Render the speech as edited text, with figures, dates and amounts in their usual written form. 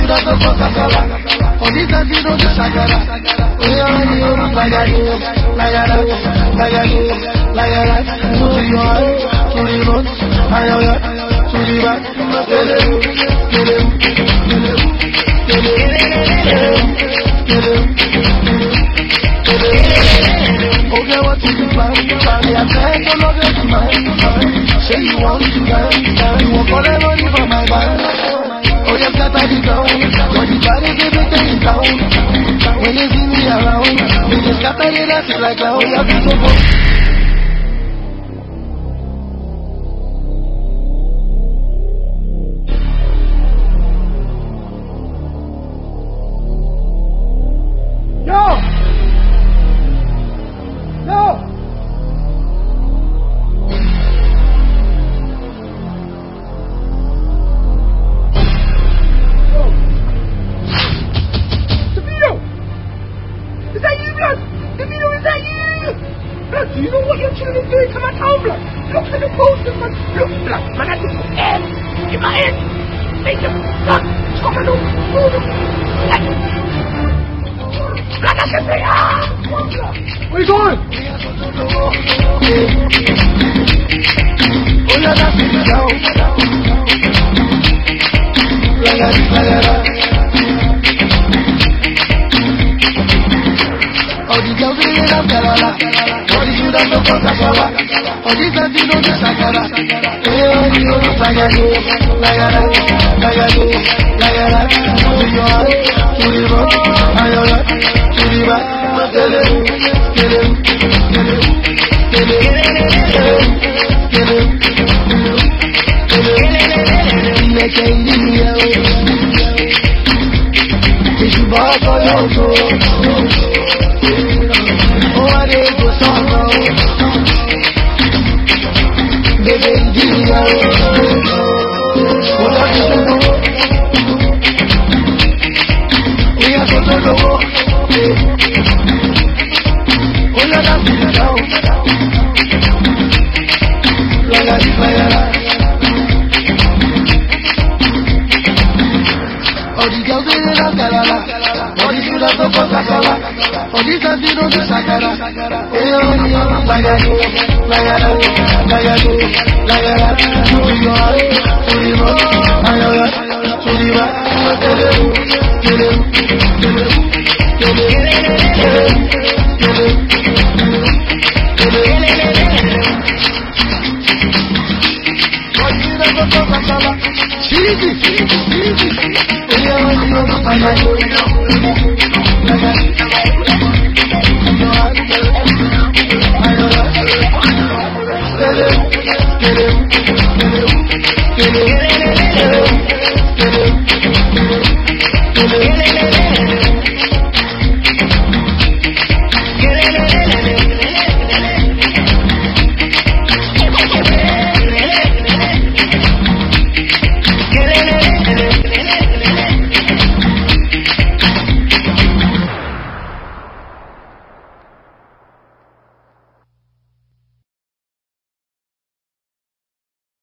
dato cosa sarà. Ogni tanto ti sagara. Okay, what is the plan? I'm trying to love you tonight. Say you want to die. You want all the money from my band. Oh, you got to be down. But the body is everything down. When they see me around, they just got to get us like how you have been so good. Do you know what your children are doing to my town, blood? Look at the posters, man. Look, blood. Man, I just put air in my head. Make them, blood. Come on, look. Blood, I can say, blood. Where are you going? Oh, yeah, that's it, down. Oh, the girls in the Kerala. Dando cosa sola, oggi tanti non ti sagara, io non sagari, la gara, suriba, ayola, suriba, oggi tanti non ti sagara,